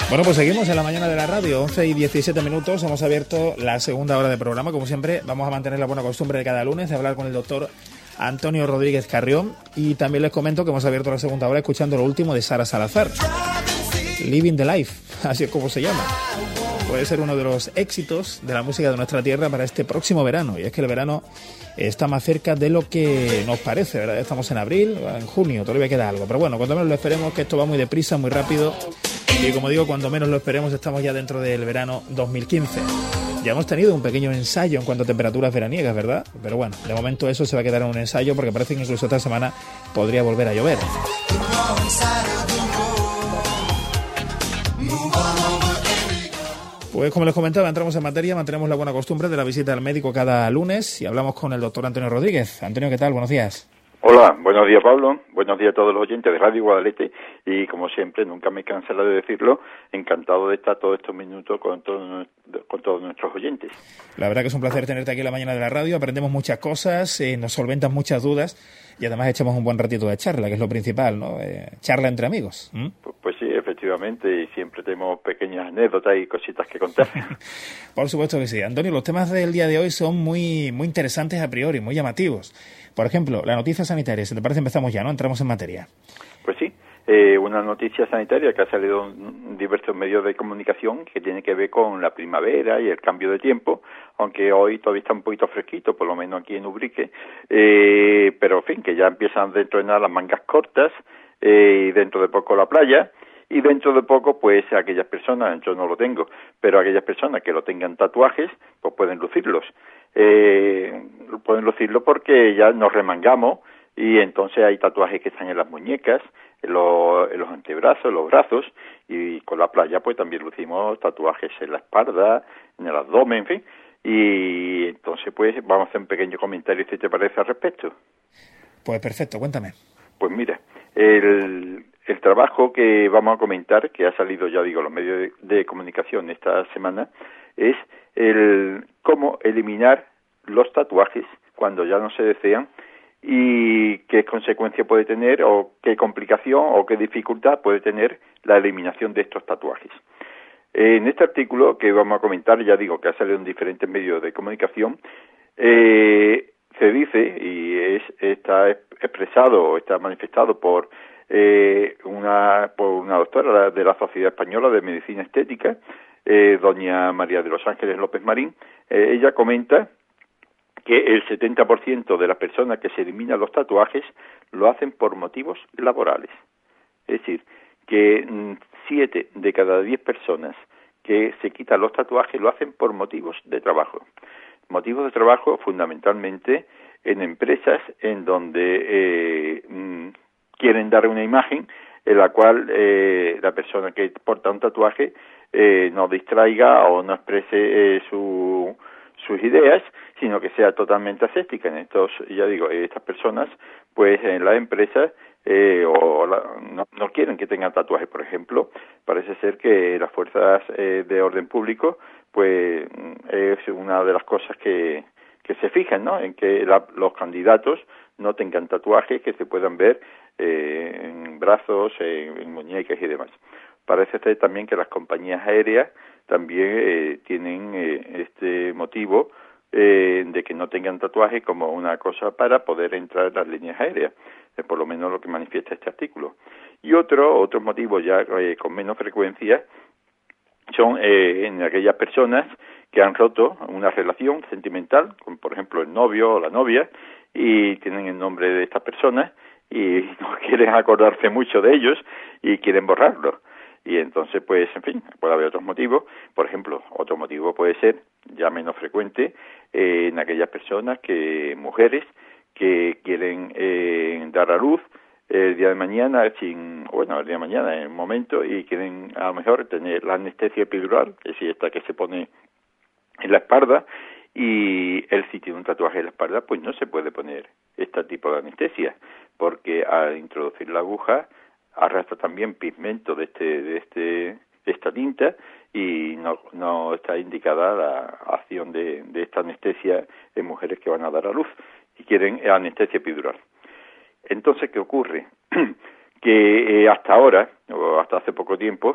Bueno, pues seguimos en la mañana de la radio, 11 y 17 minutos, hemos abierto la segunda hora de programa. Como siempre, vamos a mantener la buena costumbre de cada lunes de hablar con el doctor Antonio Rodríguez Carrión, y también les comento que hemos abierto la segunda hora escuchando lo último de Sara Salazar, Living the Life, así es como se llama. Puede ser uno de los éxitos de la música de nuestra tierra para este próximo verano, y es que el verano está más cerca de lo que nos parece, ¿verdad? Estamos en abril, en junio, todavía queda algo, pero bueno, cuando menos lo esperemos, que esto va muy deprisa, muy rápido, y como digo, cuando menos lo esperemos estamos ya dentro del verano 2015. Ya hemos tenido un pequeño ensayo en cuanto a temperaturas veraniegas, ¿verdad? Pero bueno, de momento eso se va a quedar en un ensayo, porque parece que incluso esta semana podría volver a llover. Pues como les comentaba, entramos en materia, mantenemos la buena costumbre de la visita al médico cada lunes y hablamos con el doctor Antonio Rodríguez. Antonio, ¿qué tal? Buenos días. Hola, buenos días Pablo, buenos días a todos los oyentes de Radio Guadalete y como siempre, nunca me cansaré de decirlo, encantado de estar todos estos minutos con todos nuestros oyentes. La verdad que es un placer tenerte aquí en la mañana de la radio, aprendemos muchas cosas, nos solventan muchas dudas y además echamos un buen ratito de charla, que es lo principal, ¿no? Charla entre amigos. Pues sí, efectivamente, y siempre tenemos pequeñas anécdotas y cositas que contar. Por supuesto que sí. Antonio, los temas del día de hoy son muy interesantes a priori, muy llamativos. Por ejemplo, la noticia sanitaria, si te parece empezamos ya, ¿no? Entramos en materia. Pues sí, una noticia sanitaria que ha salido en diversos medios de comunicación que tiene que ver con la primavera y el cambio de tiempo, aunque hoy todavía está un poquito fresquito, por lo menos aquí en Ubrique, pero en fin, que ya empiezan a entrenar las mangas cortas y dentro de poco la playa. Y dentro de poco, pues, aquellas personas, yo no lo tengo, pero aquellas personas que lo tengan tatuajes, pues pueden lucirlos. Pueden lucirlo porque ya nos remangamos y entonces hay tatuajes que están en las muñecas, en los antebrazos, en los brazos, y con la playa pues también lucimos tatuajes en la espalda, en el abdomen, en fin. Y entonces pues vamos a hacer un pequeño comentario, si te parece, al respecto. Pues perfecto, cuéntame. Pues mira, el trabajo que vamos a comentar, que ha salido, ya digo, los medios de comunicación esta semana, es el cómo eliminar los tatuajes cuando ya no se desean y qué consecuencia puede tener o qué complicación o qué dificultad puede tener la eliminación de estos tatuajes. En este artículo que vamos a comentar, ya digo que ha salido en diferentes medios de comunicación, se dice, y está expresado o está manifestado por una doctora de la Sociedad Española de Medicina Estética, doña María de los Ángeles López Marín. Ella comenta que el 70% de las personas que se eliminan los tatuajes lo hacen por motivos laborales. Es decir, que 7 de cada 10 personas que se quitan los tatuajes lo hacen por motivos de trabajo. Motivos de trabajo fundamentalmente en empresas en donde quieren dar una imagen en la cual la persona que porta un tatuaje no distraiga o no exprese sus ideas, sino que sea totalmente ascética. En estos, ya digo, estas personas, pues en las empresas no quieren que tengan tatuajes, por ejemplo. Parece ser que las fuerzas de orden público, pues es una de las cosas que se fijan, ¿no? En que los candidatos no tengan tatuajes que se puedan ver en brazos, en muñecas y demás. Parece ser también que las compañías aéreas también tienen este motivo de que no tengan tatuajes como una cosa para poder entrar en las líneas aéreas, por lo menos lo que manifiesta este artículo. Y otros motivos ya con menos frecuencia son en aquellas personas que han roto una relación sentimental, como por ejemplo el novio o la novia, y tienen el nombre de estas personas y no quieren acordarse mucho de ellos y quieren borrarlo. Y entonces, pues, en fin, puede haber otros motivos. Por ejemplo, otro motivo puede ser, ya menos frecuente, en aquellas personas mujeres que quieren dar a luz el día de mañana, el día de mañana en un momento, y quieren a lo mejor tener la anestesia epidural, es decir, esta que se pone en la espalda, y él si tiene un tatuaje en la espalda, pues no se puede poner este tipo de anestesia, porque al introducir la aguja arrastra también pigmento de esta tinta y no está indicada la acción de esta anestesia en mujeres que van a dar a luz y quieren anestesia epidural. Entonces, ¿qué ocurre? Que hasta ahora, o hasta hace poco tiempo,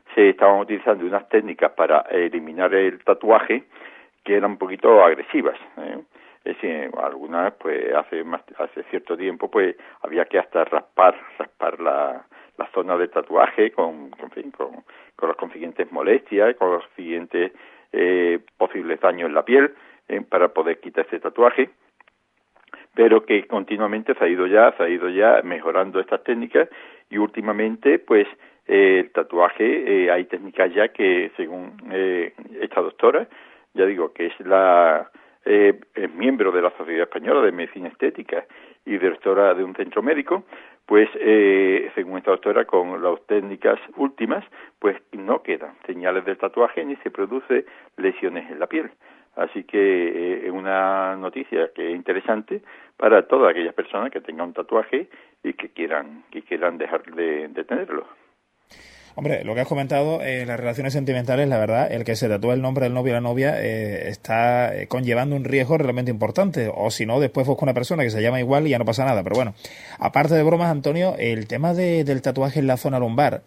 se estaban utilizando unas técnicas para eliminar el tatuaje que eran un poquito agresivas, Es decir, algunas, pues hace cierto tiempo, pues había que hasta raspar la zona del tatuaje con las consiguientes molestias, con los siguientes posibles daños en la piel, para poder quitar ese tatuaje, pero que continuamente se ha ido ya mejorando estas técnicas, y últimamente, pues, el tatuaje, hay técnicas ya que, según esta doctora, ya digo que es miembro de la Sociedad Española de Medicina Estética y directora de un centro médico, pues según esta doctora, con las técnicas últimas, pues no quedan señales del tatuaje ni se produce lesiones en la piel. Así que es una noticia que es interesante para todas aquellas personas que tengan un tatuaje y que quieran dejar de tenerlo. Hombre, lo que has comentado, las relaciones sentimentales, la verdad, el que se tatúe el nombre del novio o la novia está conllevando un riesgo realmente importante. O si no, después busca una persona que se llama igual y ya no pasa nada. Pero bueno, aparte de bromas, Antonio, el tema del tatuaje en la zona lumbar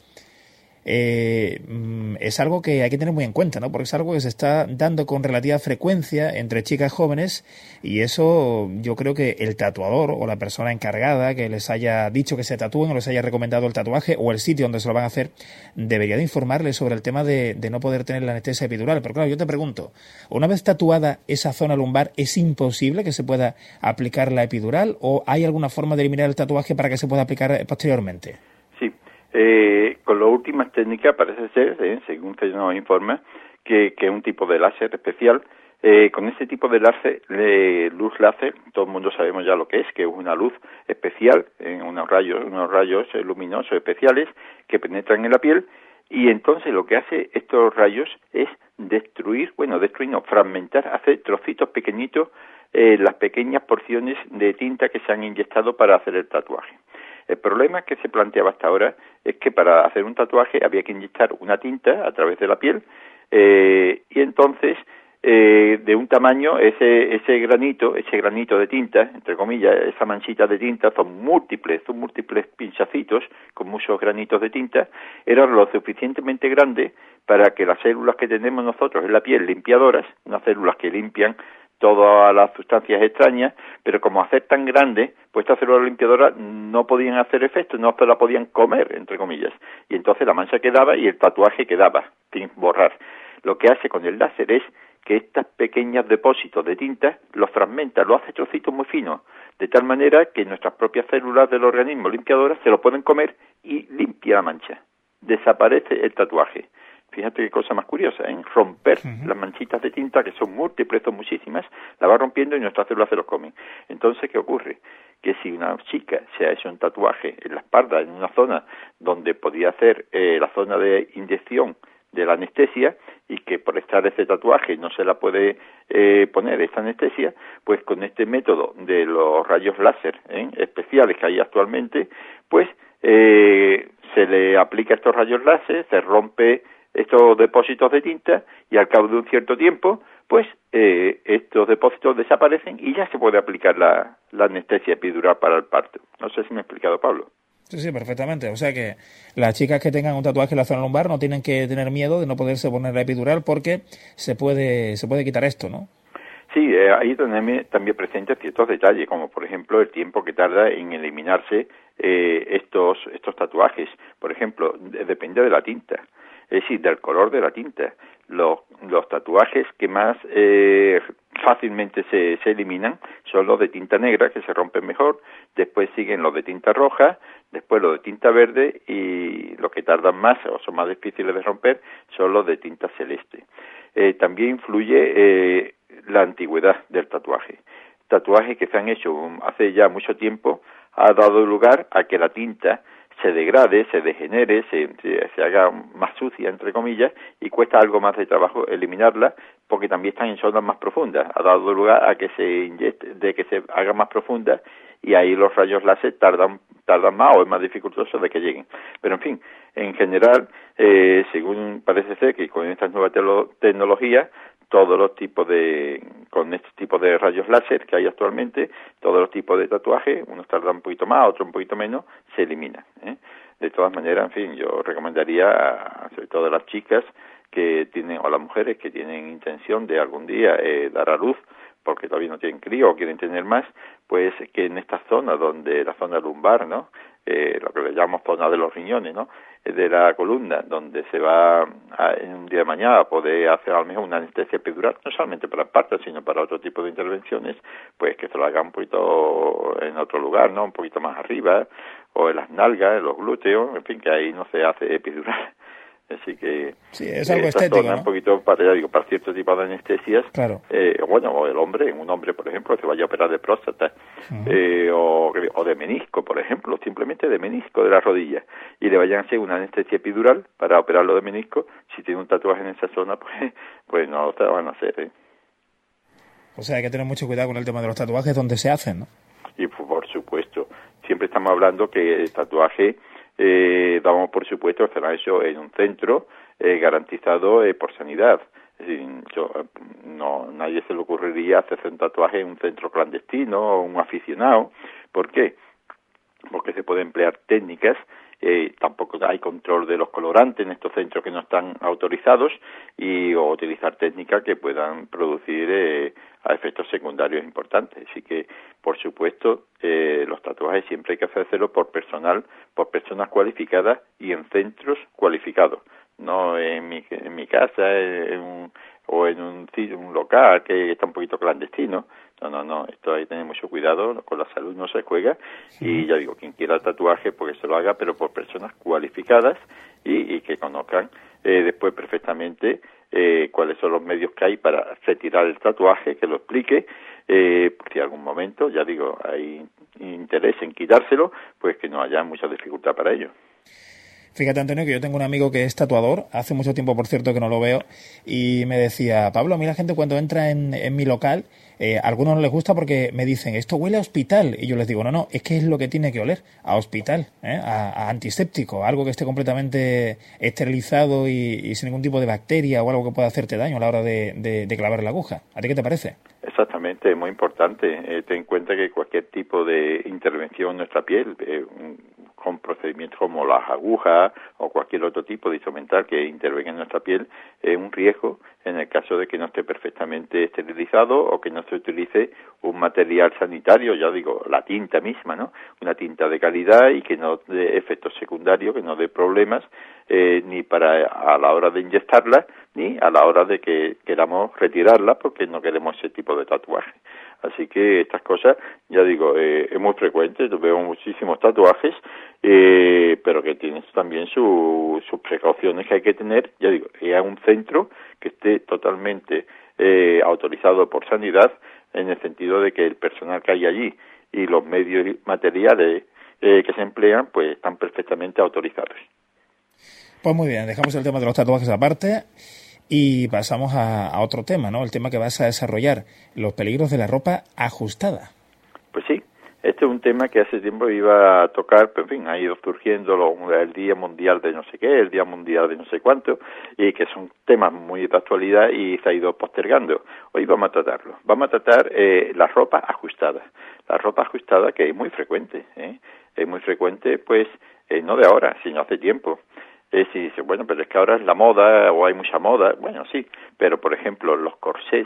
es algo que hay que tener muy en cuenta, ¿no? Porque es algo que se está dando con relativa frecuencia entre chicas jóvenes, y eso yo creo que el tatuador o la persona encargada que les haya dicho que se tatúen o les haya recomendado el tatuaje o el sitio donde se lo van a hacer debería de informarles sobre el tema de no poder tener la anestesia epidural. Pero claro, yo te pregunto, una vez tatuada esa zona lumbar, ¿es imposible que se pueda aplicar la epidural o hay alguna forma de eliminar el tatuaje para que se pueda aplicar posteriormente? Sí. Con las últimas técnicas parece ser, según se nos informa, que es un tipo de láser especial. Con ese tipo de luz láser, todo el mundo sabemos ya lo que es una luz especial, unos rayos luminosos especiales que penetran en la piel, y entonces lo que hace estos rayos es fragmentar, hacer trocitos pequeñitos las pequeñas porciones de tinta que se han inyectado para hacer el tatuaje. El problema que se planteaba hasta ahora es que para hacer un tatuaje había que inyectar una tinta a través de la piel, y entonces de un tamaño, ese granito de tinta, entre comillas, esa manchita de tinta, son múltiples pinchacitos con muchos granitos de tinta, eran lo suficientemente grandes para que las células que tenemos nosotros en la piel, limpiadoras, unas células que limpian todas las sustancias extrañas, pero como hacer tan grande, pues estas células limpiadoras no podían hacer efecto, no se la podían comer, entre comillas, y entonces la mancha quedaba y el tatuaje quedaba sin borrar. Lo que hace con el láser es que estos pequeños depósitos de tinta los fragmenta, los hace trocitos muy finos, de tal manera que nuestras propias células del organismo limpiadoras se lo pueden comer y limpia la mancha. Desaparece el tatuaje. Fíjate qué cosa más curiosa, en romper las manchitas de tinta, que son múltiples, son muchísimas, la va rompiendo y nuestras células se los comen. Entonces, ¿qué ocurre? Que si una chica se ha hecho un tatuaje en la espalda, en una zona donde podía hacer la zona de inyección de la anestesia, y que por estar ese tatuaje no se la puede poner esa anestesia, pues con este método de los rayos láser especiales que hay actualmente, pues se le aplica estos rayos láser, se rompe estos depósitos de tinta y al cabo de un cierto tiempo, pues estos depósitos desaparecen y ya se puede aplicar la anestesia epidural para el parto. No sé si me he explicado, Pablo. Sí, perfectamente. O sea que las chicas que tengan un tatuaje en la zona lumbar no tienen que tener miedo de no poderse poner la epidural porque se puede quitar esto, ¿no? Sí, ahí también presentes ciertos detalles, como por ejemplo el tiempo que tarda en eliminarse estos tatuajes. Por ejemplo, depende de la tinta, es decir, del color de la tinta. Los tatuajes que más fácilmente se eliminan son los de tinta negra, que se rompen mejor, después siguen los de tinta roja, después los de tinta verde, y los que tardan más o son más difíciles de romper son los de tinta celeste. También influye la antigüedad del tatuaje. Tatuajes que se han hecho hace ya mucho tiempo ha dado lugar a que la tinta se degrade, se degenere, se haga más sucia, entre comillas, y cuesta algo más de trabajo eliminarla, porque también están en zonas más profundas. Ha dado lugar a que se haga más profunda, y ahí los rayos láser tardan más o es más dificultoso de que lleguen. Pero en fin, en general, según parece ser que con estas nuevas tecnologías, todos los tipos con este tipo de rayos láser que hay actualmente, todos los tipos de tatuajes, unos tardan un poquito más, otros un poquito menos, se eliminan. de todas maneras, en fin, yo recomendaría, sobre todo a las chicas que tienen, o a las mujeres que tienen intención de algún día dar a luz, porque todavía no tienen crío o quieren tener más, pues que en esta zona, donde la zona lumbar, ¿no? Lo que le llamamos zona de los riñones, ¿no? De la columna, donde se va en un día de mañana a poder hacer a lo mejor una anestesia epidural, no solamente para partos, sino para otro tipo de intervenciones, pues que se lo haga un poquito en otro lugar, ¿no? Un poquito más arriba, o en las nalgas, en los glúteos, en fin, que ahí no se hace epidural. Así que sí, es algo estético, ¿no? Un poquito para, ya digo, para cierto tipo de anestesias, claro. Bueno, o el hombre, un hombre, por ejemplo, que vaya a operar de próstata, o de menisco, por ejemplo, simplemente de menisco de la rodilla, y le vayan a hacer una anestesia epidural para operarlo de menisco. Si tiene un tatuaje en esa zona, pues no te lo van a hacer, ¿eh? O sea, hay que tener mucho cuidado con el tema de los tatuajes donde se hacen, ¿no? Y por supuesto, siempre estamos hablando que el tatuaje damos por supuesto que será eso en un centro garantizado por sanidad. Es decir, nadie se le ocurriría hacerse un tatuaje en un centro clandestino o un aficionado. ¿Por qué? Porque se puede emplear técnicas, tampoco hay control de los colorantes en estos centros que no están autorizados, o utilizar técnicas que puedan producir a efectos secundarios importantes. Así que, por supuesto, los tatuajes siempre hay que hacérselo por personas cualificadas y en centros cualificados, no en mi casa o en un local que está un poquito clandestino. No, esto hay que tener mucho cuidado, con la salud no se juega, y ya digo, quien quiera tatuaje, pues que se lo haga, pero por personas cualificadas y que conozcan después perfectamente cuáles son los medios que hay para retirar el tatuaje, que lo explique, si en algún momento, ya digo, hay interés en quitárselo, pues que no haya mucha dificultad para ello. Fíjate, Antonio, que yo tengo un amigo que es tatuador, hace mucho tiempo, por cierto, que no lo veo, y me decía, Pablo, a mí la gente cuando entra en mi local, a algunos no les gusta porque me dicen, esto huele a hospital, y yo les digo, no, es que es lo que tiene que oler, a hospital, a antiséptico, algo que esté completamente esterilizado y sin ningún tipo de bacteria o algo que pueda hacerte daño a la hora de clavar la aguja. ¿A ti qué te parece? Exactamente, es muy importante. Ten en cuenta que cualquier tipo de intervención en nuestra piel, con procedimientos como las agujas o cualquier otro tipo de instrumental que intervenga en nuestra piel, es un riesgo en el caso de que no esté perfectamente esterilizado o que no se utilice un material sanitario, ya digo, la tinta misma, ¿no? Una tinta de calidad y que no dé efectos secundarios, que no dé problemas ni a la hora de inyectarla, ni a la hora de que queramos retirarla, porque no queremos ese tipo de tatuaje. Así que estas cosas, ya digo, es muy frecuente, veo muchísimos tatuajes, pero que tienen también sus precauciones que hay que tener, ya digo, a un centro que esté totalmente autorizado por sanidad, en el sentido de que el personal que hay allí y los medios y materiales que se emplean, pues están perfectamente autorizados. Pues muy bien, dejamos el tema de los tatuajes aparte y pasamos a otro tema, ¿no? El tema que vas a desarrollar, los peligros de la ropa ajustada. Pues sí, este es un tema que hace tiempo iba a tocar, pero en fin, ha ido surgiendo el Día Mundial de no sé qué, el Día Mundial de no sé cuánto, y que son temas muy de actualidad y se ha ido postergando. Hoy vamos a tratarlo. Vamos a tratar la ropa ajustada. La ropa ajustada, que es muy frecuente, es muy frecuente, pues, no de ahora, sino hace tiempo. Si dice, bueno, pero es que ahora es la moda o hay mucha moda. Bueno, sí, pero por ejemplo los corsés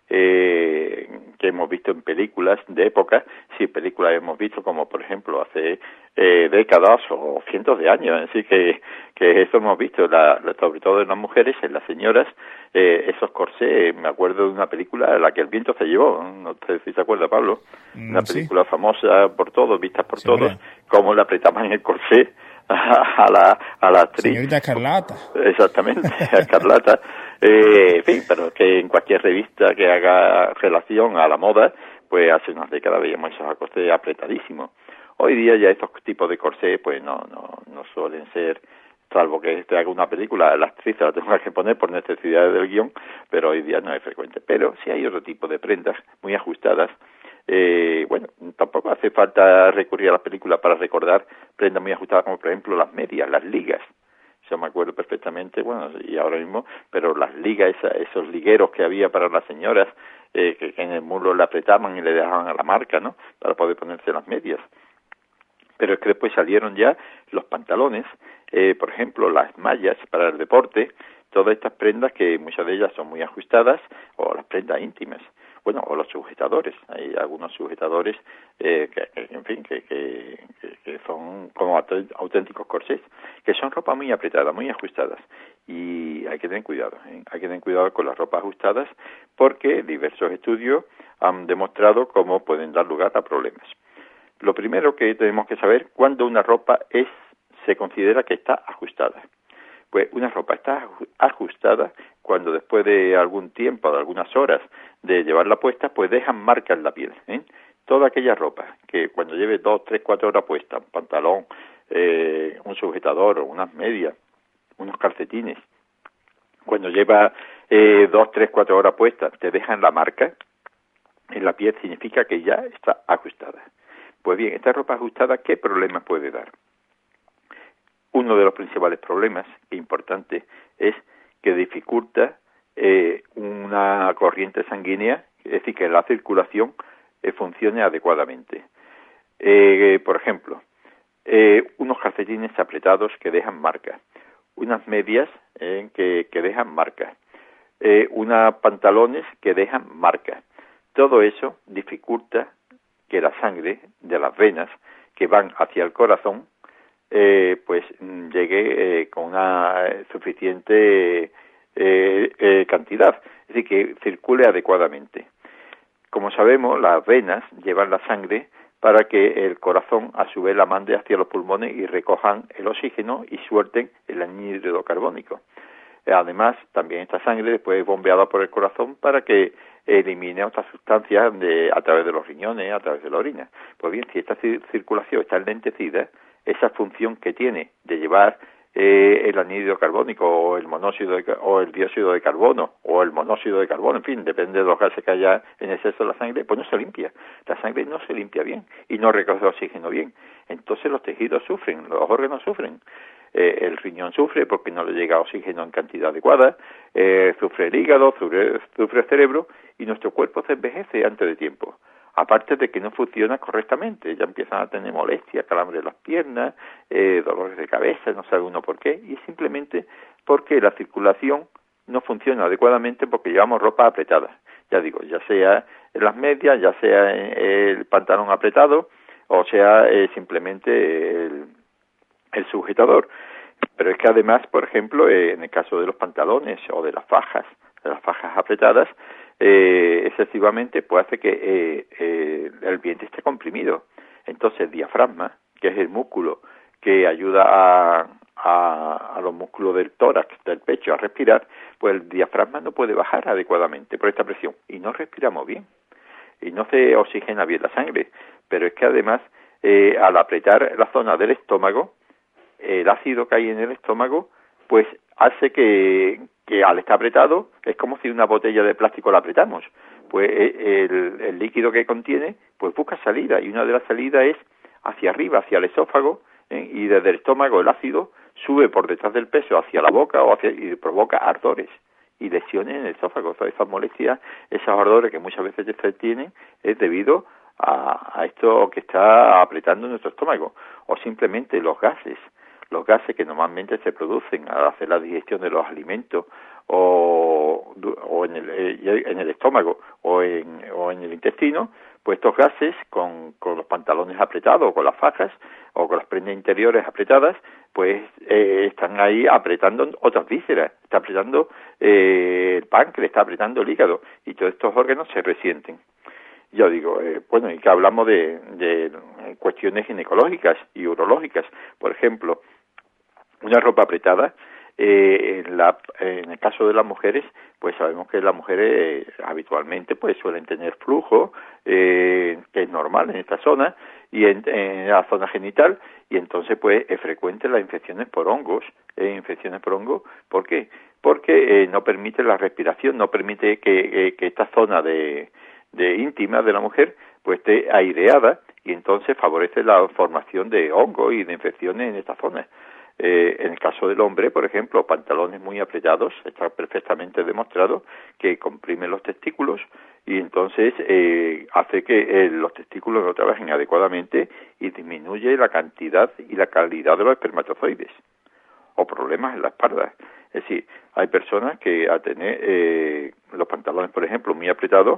que hemos visto en películas de época, sí, películas hemos visto como por ejemplo hace décadas o cientos de años, así que eso hemos visto, sobre todo en las mujeres, en las señoras, esos corsés. Me acuerdo de una película, La que el viento se llevó, no sé si se acuerda, Pablo, una película famosa por todos, vista por todos, cómo le apretaban el corsé a la actriz. Señorita Escarlata. Exactamente, Escarlata. En fin, pero que en cualquier revista que haga relación a la moda, pues hace unas décadas veíamos esos corsés apretadísimos. Hoy día ya estos tipos de corsés pues no suelen ser, salvo que te haga una película, la actriz la tenga que poner por necesidades del guión, pero hoy día no es frecuente. Pero sí hay otro tipo de prendas muy ajustadas. Bueno, tampoco hace falta recurrir a las películas para recordar prendas muy ajustadas, como por ejemplo las medias, las ligas. Yo me acuerdo perfectamente, bueno, y ahora mismo, pero las ligas, esos ligueros que había para las señoras, que en el muslo le apretaban y le dejaban a la marca, ¿no?, para poder ponerse las medias. Pero es que después salieron ya los pantalones, por ejemplo, las mallas para el deporte, todas estas prendas que muchas de ellas son muy ajustadas, o las prendas íntimas, bueno, o los sujetadores. Hay algunos sujetadores que son como auténticos corsés, que son ropa muy apretada, muy ajustadas, y hay que tener cuidado, hay que tener cuidado con las ropas ajustadas, porque diversos estudios han demostrado cómo pueden dar lugar a problemas. Lo primero que tenemos que saber, cuándo una ropa se considera que está ajustada. Pues una ropa está ajustada cuando después de algún tiempo, de algunas horas de llevarla puesta, pues dejan marcas en la piel. Toda aquella ropa que cuando lleve 2, 3, 4 horas puesta, un pantalón, un sujetador, unas medias, unos calcetines, cuando lleva 2, 3, 4 horas puesta, te dejan la marca en la piel, significa que ya está ajustada. Pues bien, esta ropa ajustada, ¿qué problemas puede dar? Uno de los principales problemas, importante, es que dificulta una corriente sanguínea, es decir, que la circulación funcione adecuadamente. Por ejemplo, unos calcetines apretados que dejan marcas, unas medias que dejan marcas, unos pantalones que dejan marcas. Todo eso dificulta que la sangre de las venas que van hacia el corazón pues llegue con una suficiente cantidad, es decir, que circule adecuadamente. Como sabemos, las venas llevan la sangre para que el corazón a su vez la mande hacia los pulmones y recojan el oxígeno y suelten el anhídrido carbónico. Además, también esta sangre después es bombeada por el corazón para que elimine otras sustancias a través de los riñones, a través de la orina. Pues bien, si esta circulación está enlentecida, esa función que tiene de llevar el anhídrido carbónico o el monóxido o el dióxido de carbono o el monóxido de carbono, en fin, depende de los gases que haya en exceso de la sangre, pues no se limpia. La sangre no se limpia bien y no recoge oxígeno bien. Entonces los tejidos sufren, los órganos sufren. El riñón sufre porque no le llega oxígeno en cantidad adecuada, sufre el hígado, sufre el cerebro y nuestro cuerpo se envejece antes de tiempo. Aparte de que no funciona correctamente, ya empiezan a tener molestias, calambres de las piernas, dolores de cabeza, no sabe uno por qué, y es simplemente porque la circulación no funciona adecuadamente porque llevamos ropa apretada. Ya digo, ya sea en las medias, ya sea el pantalón apretado, o sea simplemente el sujetador. Pero es que además, por ejemplo, en el caso de los pantalones o de las fajas apretadas, excesivamente pues hace que el vientre esté comprimido. Entonces el diafragma, que es el músculo que ayuda a los músculos del tórax, del pecho, a respirar, pues el diafragma no puede bajar adecuadamente por esta presión y no respiramos bien y no se oxigena bien la sangre. Pero es que además al apretar la zona del estómago, el ácido que hay en el estómago pues hace que al estar apretado es como si una botella de plástico la apretamos, pues el líquido que contiene pues busca salida, y una de las salidas es hacia arriba, hacia el esófago, y desde el estómago el ácido sube por detrás del peso hacia la boca y provoca ardores y lesiones en el esófago. O sea, esas molestias, esos ardores que muchas veces se tienen es debido a esto que está apretando nuestro estómago, o simplemente los gases que normalmente se producen al hacer la digestión de los alimentos o en el estómago o en el intestino, pues estos gases con los pantalones apretados o con las fajas o con las prendas interiores apretadas, pues están ahí apretando otras vísceras, está apretando el páncreas, está apretando el hígado, y todos estos órganos se resienten. Yo digo, bueno, y que hablamos de cuestiones ginecológicas y urológicas. Por ejemplo, una ropa apretada, en el caso de las mujeres, pues sabemos que las mujeres habitualmente pues suelen tener flujo, que es normal en esta zona, y en la zona genital, y entonces pues es frecuente las infecciones por hongos. ¿Por qué? Porque no permite la respiración, no permite que esta zona de íntima de la mujer pues esté aireada, y entonces favorece la formación de hongos y de infecciones en esta zona. En el caso del hombre, por ejemplo, pantalones muy apretados, está perfectamente demostrado que comprimen los testículos y entonces hace que los testículos no trabajen adecuadamente y disminuye la cantidad y la calidad de los espermatozoides o problemas en la espalda. Es decir, hay personas que al tener los pantalones, por ejemplo, muy apretados,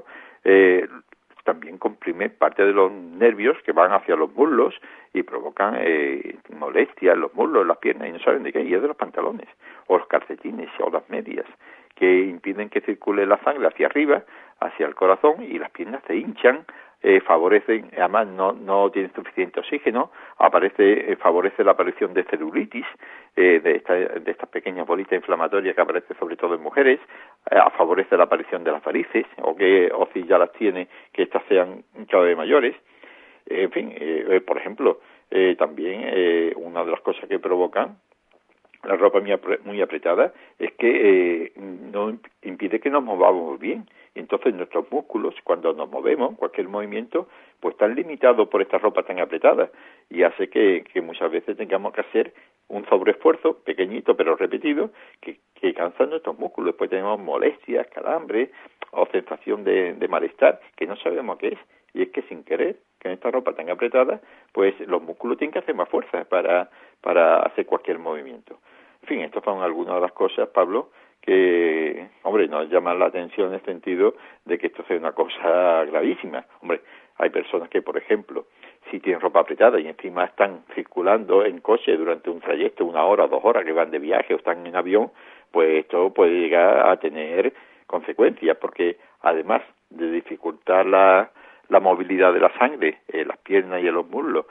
también comprime parte de los nervios que van hacia los muslos y provocan molestias en los muslos, en las piernas, y no saben de qué, y es de los pantalones, o los calcetines, o las medias, que impiden que circule la sangre hacia arriba, hacia el corazón, y las piernas se hinchan, favorecen, además no tienen suficiente oxígeno, favorece la aparición de celulitis, de estas pequeñas bolitas inflamatorias que aparecen sobre todo en mujeres, favorece la aparición de las varices, o si ya las tiene, que estas sean cada vez mayores. En fin, por ejemplo, también una de las cosas que provocan la ropa muy apretada es que no impide que nos movamos bien. Entonces nuestros músculos, cuando nos movemos, cualquier movimiento, pues están limitados por esta ropa tan apretada y hace que muchas veces tengamos que hacer un sobreesfuerzo pequeñito pero repetido que cansa nuestros músculos. Después tenemos molestias, calambres o sensación de malestar que no sabemos qué es. Y es que sin querer, que en esta ropa tan apretada, pues los músculos tienen que hacer más fuerza para hacer cualquier movimiento. En fin, estas son algunas de las cosas, Pablo, que, hombre, nos llaman la atención en el sentido de que esto sea una cosa gravísima. Hombre, hay personas que, por ejemplo, si tienen ropa apretada y encima están circulando en coche durante un trayecto, 1 hora, 2 horas, que van de viaje o están en avión, pues esto puede llegar a tener consecuencias, porque además de dificultar la movilidad de la sangre en las piernas y en los muslos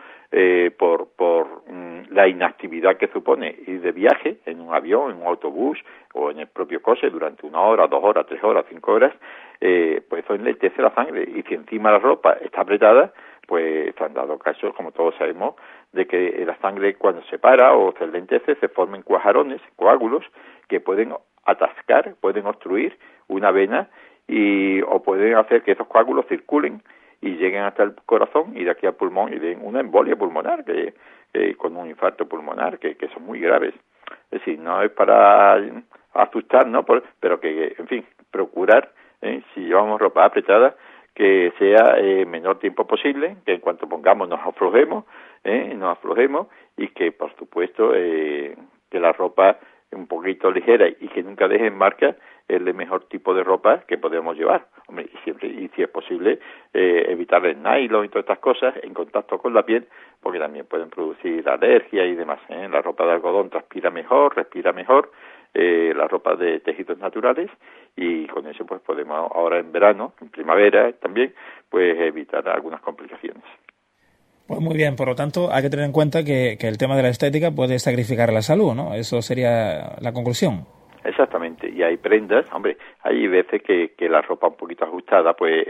por la inactividad que supone ir de viaje en un avión, en un autobús o en el propio coche durante 1 hora, 2 horas, 3 horas, 5 horas, pues eso enlentece la sangre y si encima la ropa está apretada, pues se han dado casos, como todos sabemos, de que la sangre cuando se para o se enlentece se formen cuajarones, coágulos que pueden atascar, pueden obstruir una vena o pueden hacer que esos coágulos circulen y lleguen hasta el corazón y de aquí al pulmón y den una embolia pulmonar con un infarto pulmonar que son muy graves. Es decir, no es para asustar, ¿no? Pero que, en fin, procurar, si llevamos ropa apretada, que sea menor tiempo posible, que en cuanto pongamos nos aflojemos y que, por supuesto, que la ropa un poquito ligera y que nunca dejen marcas es el mejor tipo de ropa que podemos llevar. Hombre, y si es posible, evitar el nylon y todas estas cosas en contacto con la piel, porque también pueden producir alergia y demás. La ropa de algodón transpira mejor, respira mejor, la ropa de tejidos naturales, y con eso pues podemos ahora en verano, en primavera también, pues evitar algunas complicaciones. Pues muy bien, por lo tanto hay que tener en cuenta que el tema de la estética puede sacrificar la salud, ¿no? Eso sería la conclusión. Exactamente, y hay prendas, hombre, hay veces que la ropa un poquito ajustada pues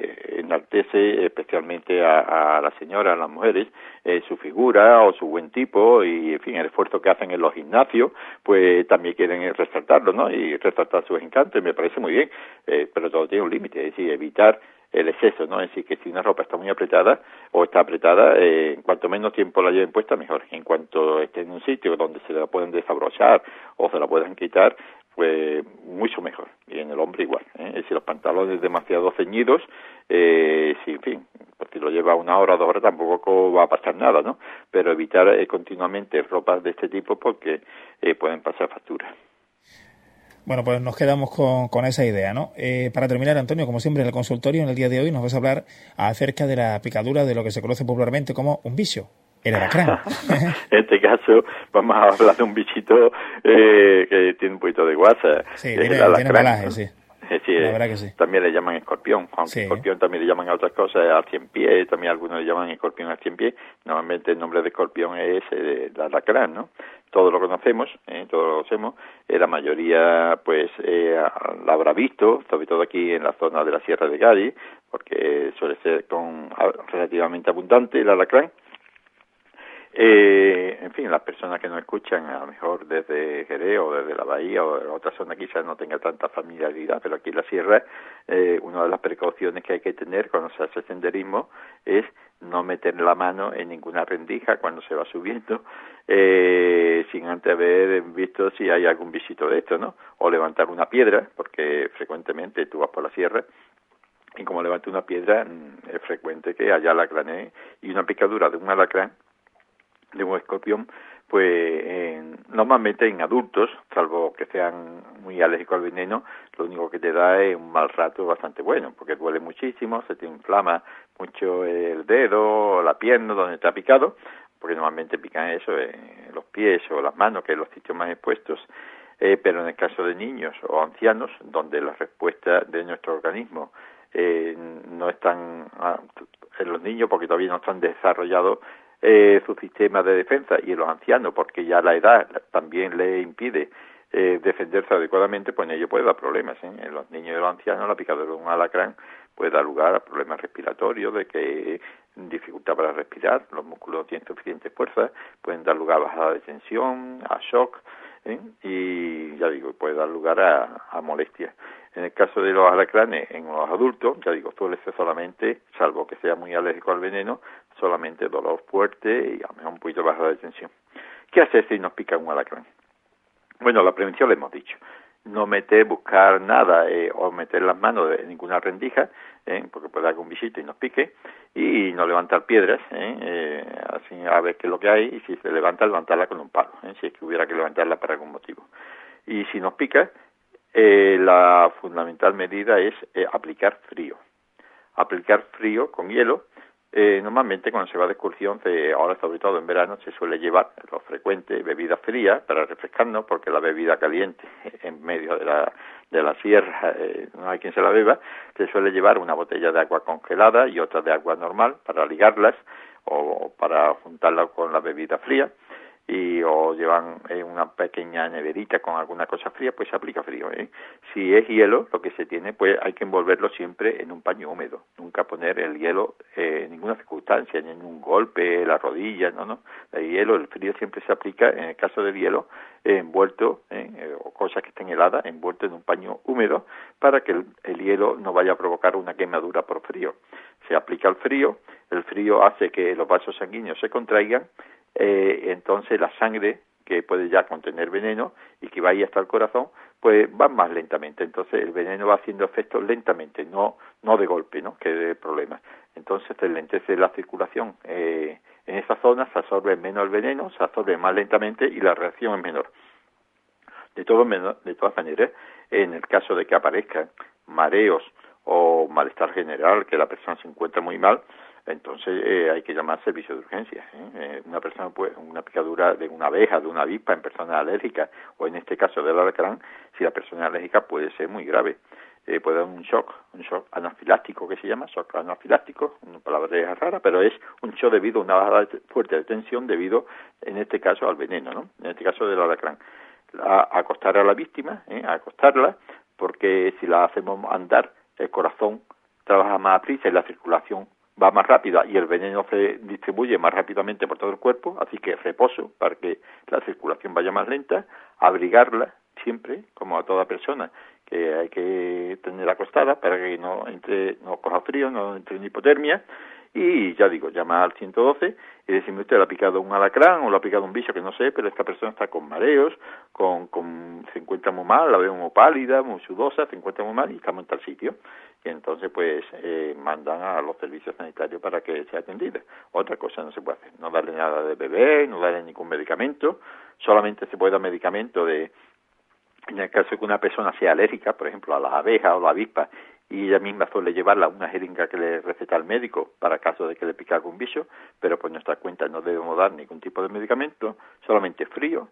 enaltece especialmente a las señoras, a las mujeres, su figura o su buen tipo y, en fin, el esfuerzo que hacen en los gimnasios, pues también quieren resaltarlo, ¿no? Y resaltar sus encantos, y me parece muy bien, pero todo tiene un límite, es decir, evitar el exceso, ¿no? Es decir, que si una ropa está muy apretada o está apretada, en cuanto menos tiempo la lleven puesta, mejor. En cuanto esté en un sitio donde se la pueden desabrochar o se la puedan quitar, pues mucho mejor. Y en el hombre igual, Es decir, los pantalones demasiado ceñidos, sí, en fin, pues si lo lleva 1 hora, 2 horas tampoco va a pasar nada, ¿no? Pero evitar continuamente ropas de este tipo porque pueden pasar facturas. Bueno, pues nos quedamos con esa idea, ¿no? Para terminar, Antonio, como siempre en el consultorio, en el día de hoy nos vas a hablar acerca de la picadura de lo que se conoce popularmente como un bicho, el alacrán. En este caso vamos a hablar de un bichito que tiene un poquito de guasa. Sí, tiene malaje, sí. Sí, la verdad que sí. También le llaman escorpión, aunque sí. Escorpión también le llaman a otras cosas, al 100 pies, también algunos le llaman escorpión al 100 pies. Normalmente el nombre de escorpión es el alacrán, ¿no? Todos lo conocemos, todos lo conocemos. La mayoría, pues, la habrá visto, sobre todo aquí en la zona de la Sierra de Cádiz, porque suele ser relativamente abundante el alacrán. En fin, las personas que nos escuchan, a lo mejor desde Jerez o desde la Bahía o de otra zona quizás no tenga tanta familiaridad, pero aquí en la sierra una de las precauciones que hay que tener cuando se hace senderismo es no meter la mano en ninguna rendija cuando se va subiendo sin antes haber visto si hay algún bichito de esto, ¿no? O levantar una piedra, porque frecuentemente tú vas por la sierra y como levantas una piedra es frecuente que haya alacranes y una picadura de un alacrán, de un escorpión, pues normalmente en adultos, salvo que sean muy alérgicos al veneno, lo único que te da es un mal rato bastante bueno, porque duele muchísimo, se te inflama mucho el dedo, la pierna donde te ha picado, porque normalmente pican eso, los pies o las manos, que es los sitios más expuestos, pero en el caso de niños o ancianos, donde la respuesta de nuestro organismo no están, en los niños porque todavía no están desarrollados su sistema de defensa, y en los ancianos porque ya la edad también le impide defenderse adecuadamente, pues en ello puede dar problemas. En los niños y los ancianos la picadura de un alacrán puede dar lugar a problemas respiratorios, de que dificultad para respirar, los músculos no tienen suficiente fuerza, pueden dar lugar a bajada de tensión, a shock, y ya digo, puede dar lugar a molestias. En el caso de los alacranes en los adultos, ya digo, suele ser solamente, salvo que sea muy alérgico al veneno, solamente dolor fuerte y a lo mejor un poquito de bajada de tensión. ¿Qué hacer si nos pica un alacrán? Bueno, la prevención le hemos dicho. No buscar nada o meter las manos en ninguna rendija, porque puede haber un bichito y nos pique, y no levantar piedras, así a ver qué es lo que hay, y si se levanta, levantarla con un palo, si es que hubiera que levantarla por algún motivo. Y si nos pica, la fundamental medida es aplicar frío. Aplicar frío con hielo. Normalmente cuando se va de excursión, ahora sobre todo en verano, se suele llevar lo frecuente bebida fría para refrescarnos, porque la bebida caliente en medio de la sierra no hay quien se la beba. Se suele llevar una botella de agua congelada y otra de agua normal para ligarlas o para juntarla con la bebida fría, o llevan una pequeña neverita con alguna cosa fría, pues se aplica frío. Si es hielo, lo que se tiene, pues hay que envolverlo siempre en un paño húmedo, nunca poner el hielo en ninguna circunstancia, ni en un golpe, la rodilla, no. El hielo, el frío siempre se aplica, en el caso del hielo, envuelto, o cosas que estén heladas, envuelto en un paño húmedo, para que el hielo no vaya a provocar una quemadura por frío. Se aplica el frío hace que los vasos sanguíneos se contraigan, entonces la sangre, que puede ya contener veneno y que va ahí hasta el corazón, pues va más lentamente. Entonces el veneno va haciendo efecto lentamente, no de golpe, ¿no? Que es el problema. Entonces se lentece la circulación en esa zona, se absorbe menos el veneno, se absorbe más lentamente y la reacción es menor. De todas maneras, en el caso de que aparezcan mareos o malestar general, que la persona se encuentra muy mal, entonces hay que llamar al servicio de urgencias. Una persona, pues, una picadura de una abeja, de una avispa en personas alérgicas, o en este caso del alacrán, si la persona es alérgica puede ser muy grave. Puede dar un shock anafiláctico, que se llama shock anafiláctico, una palabra rara, pero es un shock debido a una bajada fuerte de tensión debido, en este caso, al veneno, ¿no? En este caso del alacrán. Acostar a la víctima, acostarla, porque si la hacemos andar, el corazón trabaja más a prisa y la circulación va más rápida y el veneno se distribuye más rápidamente por todo el cuerpo, así que reposo para que la circulación vaya más lenta, abrigarla siempre, como a toda persona, que hay que tener acostada para que no coja frío, no entre en hipotermia, y ya digo, llamar al 112 y decirme: usted le ha picado un alacrán o le ha picado un bicho que no sé, pero esta persona está con mareos, se encuentra muy mal, la veo muy pálida, muy sudosa, se encuentra muy mal y estamos en tal sitio. Y entonces pues mandan a los servicios sanitarios para que sea atendida. Otra cosa no se puede hacer, no darle nada de beber, no darle ningún medicamento, solamente se puede dar medicamento en el caso de que una persona sea alérgica, por ejemplo, a las abejas o la avispa, y ella misma suele llevarla a una jeringa que le receta el médico para caso de que le pique algún bicho, pero por nuestra cuenta no debemos dar ningún tipo de medicamento, solamente frío,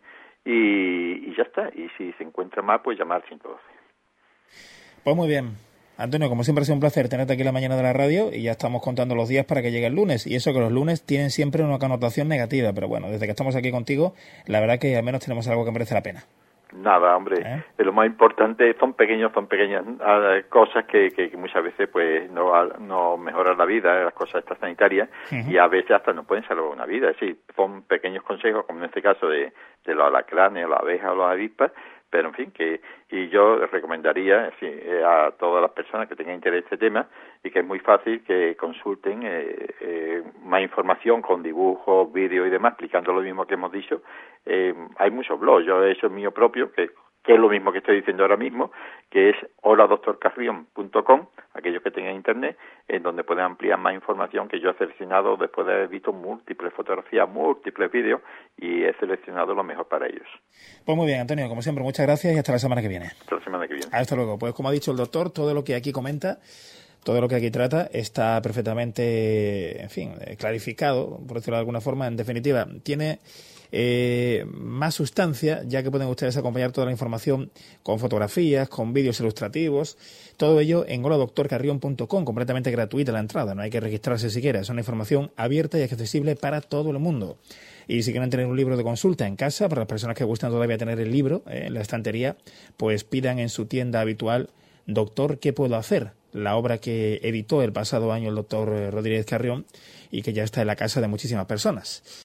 y ya está. Y si se encuentra mal, pues llamar al 112. Pues muy bien. Antonio, como siempre ha sido un placer tenerte aquí en la mañana de la radio, y ya estamos contando los días para que llegue el lunes, y eso que los lunes tienen siempre una connotación negativa, pero bueno, desde que estamos aquí contigo, la verdad que al menos tenemos algo que merece la pena. Nada, hombre, lo más importante son pequeñas cosas que muchas veces pues no mejoran la vida, las cosas estas sanitarias, y a veces hasta no pueden salvar una vida. Es decir, son pequeños consejos, como en este caso de los alacranes, las abejas o las avispas, pero en fin, y yo recomendaría a todas las personas que tengan interés en este tema, y que es muy fácil que consulten más información con dibujos, vídeos y demás, explicando lo mismo que hemos dicho. Hay muchos blogs, yo he hecho el mío propio, que es lo mismo que estoy diciendo ahora mismo, que es holadoctorcarrion.com, aquellos que tengan internet, en donde pueden ampliar más información que yo he seleccionado después de haber visto múltiples fotografías, múltiples vídeos, y he seleccionado lo mejor para ellos. Pues muy bien, Antonio, como siempre, muchas gracias y hasta la semana que viene. Hasta la semana que viene. Hasta luego. Pues como ha dicho el doctor, todo lo que aquí comenta, todo lo que aquí trata está perfectamente, en fin, clarificado, por decirlo de alguna forma. En definitiva, tiene más sustancia, ya que pueden ustedes acompañar toda la información con fotografías, con vídeos ilustrativos, todo ello en holadoctorcarrion.com, completamente gratuita la entrada, no hay que registrarse siquiera, es una información abierta y accesible para todo el mundo. Y si quieren tener un libro de consulta en casa, para las personas que gustan todavía tener el libro en la estantería, pues pidan en su tienda habitual Doctor, ¿qué puedo hacer?, la obra que editó el pasado año el doctor Rodríguez Carrión y que ya está en la casa de muchísimas personas.